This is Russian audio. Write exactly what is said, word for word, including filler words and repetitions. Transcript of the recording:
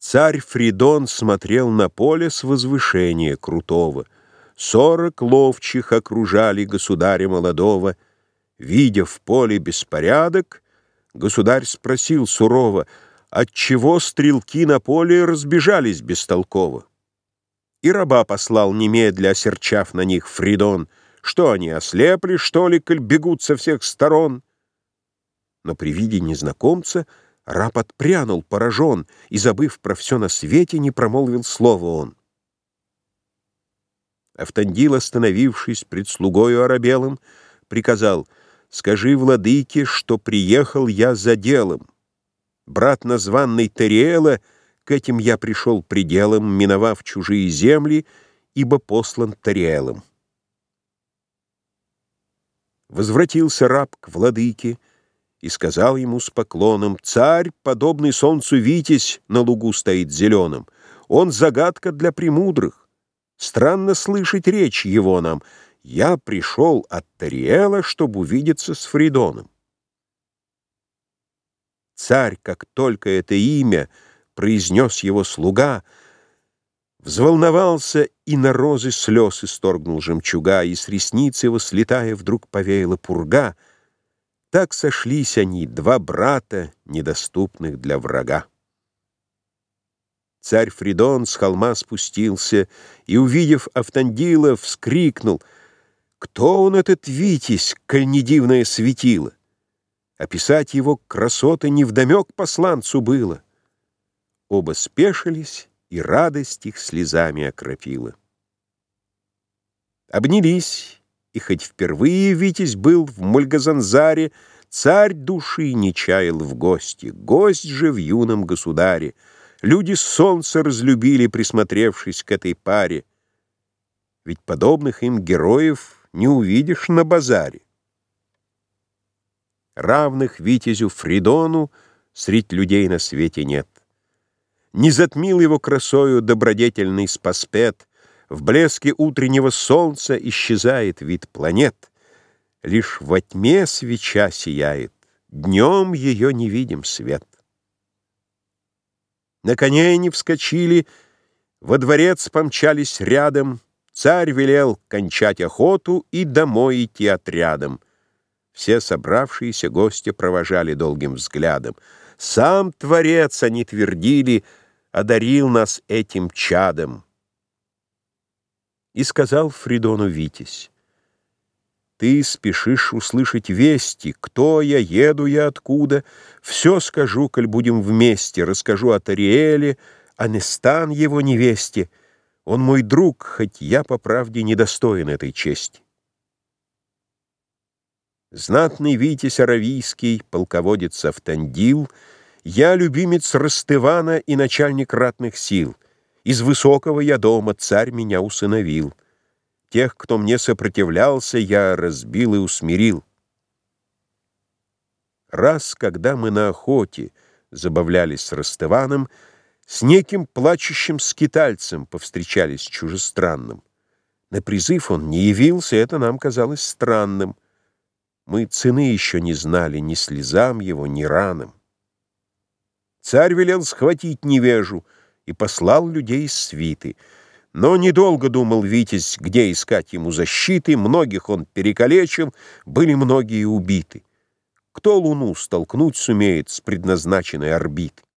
Царь Фридон смотрел на поле с возвышения крутого. Сорок ловчих окружали государя молодого. Видя в поле беспорядок, государь спросил сурово, отчего стрелки на поле разбежались бестолково. И раба послал немедля, осерчав на них Фридон, что они ослепли, что ли, коль бегут со всех сторон. Но при виде незнакомца раб отпрянул, поражен, и, забыв про все на свете, не промолвил слова он. Автандил, остановившись пред слугою оробелым, приказал: «Скажи владыке, что приехал я за делом. Брат названный Териэла, к этим я пришел пределом, миновав чужие земли, ибо послан Териэлом». Возвратился раб к владыке и сказал ему с поклоном: «Царь, подобный солнцу Витязь, на лугу стоит зеленым. Он загадка для премудрых. Странно слышать речь его нам. Я пришел от Териэла, чтобы увидеться с Фридоном». Царь, как только это имя произнес его слуга, взволновался и на розы слез исторгнул жемчуга, и с ресниц его, слетая, вдруг повеяла пурга. Так сошлись они, два брата, недоступных для врага. Царь Фридон с холма спустился и, увидев Автандила, вскрикнул: «Кто он, этот Витязь, коль не дивное светило? Описать его красоты невдомек посланцу было». Оба спешились, и радость их слезами окропила. Обнялись, и хоть впервые Витязь был в Мольгазанзаре, царь души не чаял в гости, гость же в юном государе. Люди солнца разлюбили, присмотревшись к этой паре, ведь подобных им героев не увидишь на базаре. Равных Витязю Фридону средь людей на свете нет. Не затмил его красою добродетельный Спаспет, в блеске утреннего солнца исчезает вид планет. Лишь во тьме свеча сияет, днем ее не видим свет. На коне они вскочили, во дворец помчались рядом. Царь велел кончать охоту и домой идти отрядом. Все собравшиеся гости провожали долгим взглядом. Сам Творец, они твердили, одарил нас этим чадом. И сказал Фридону Витязь: «Ты спешишь услышать вести, кто я, еду я откуда. Все скажу, коль будем вместе, расскажу о Териэле, о Нестан его невесте. Он мой друг, хоть я, по правде, недостоин этой чести». Знатный Витязь аравийский, полководец Автандил, я любимец Ростывана и начальник ратных сил. Из высокого я дома царь меня усыновил. Тех, кто мне сопротивлялся, я разбил и усмирил. Раз, когда мы на охоте забавлялись с Ростываном, с неким плачущим скитальцем повстречались чужестранным. На призыв он не явился, это нам казалось странным. Мы цены еще не знали ни слезам его, ни ранам. Царь велел схватить невежу и послал людей из свиты. Но недолго думал Витязь, где искать ему защиты. Многих он перекалечил, были многие убиты. Кто луну столкнуть сумеет с предназначенной орбиты?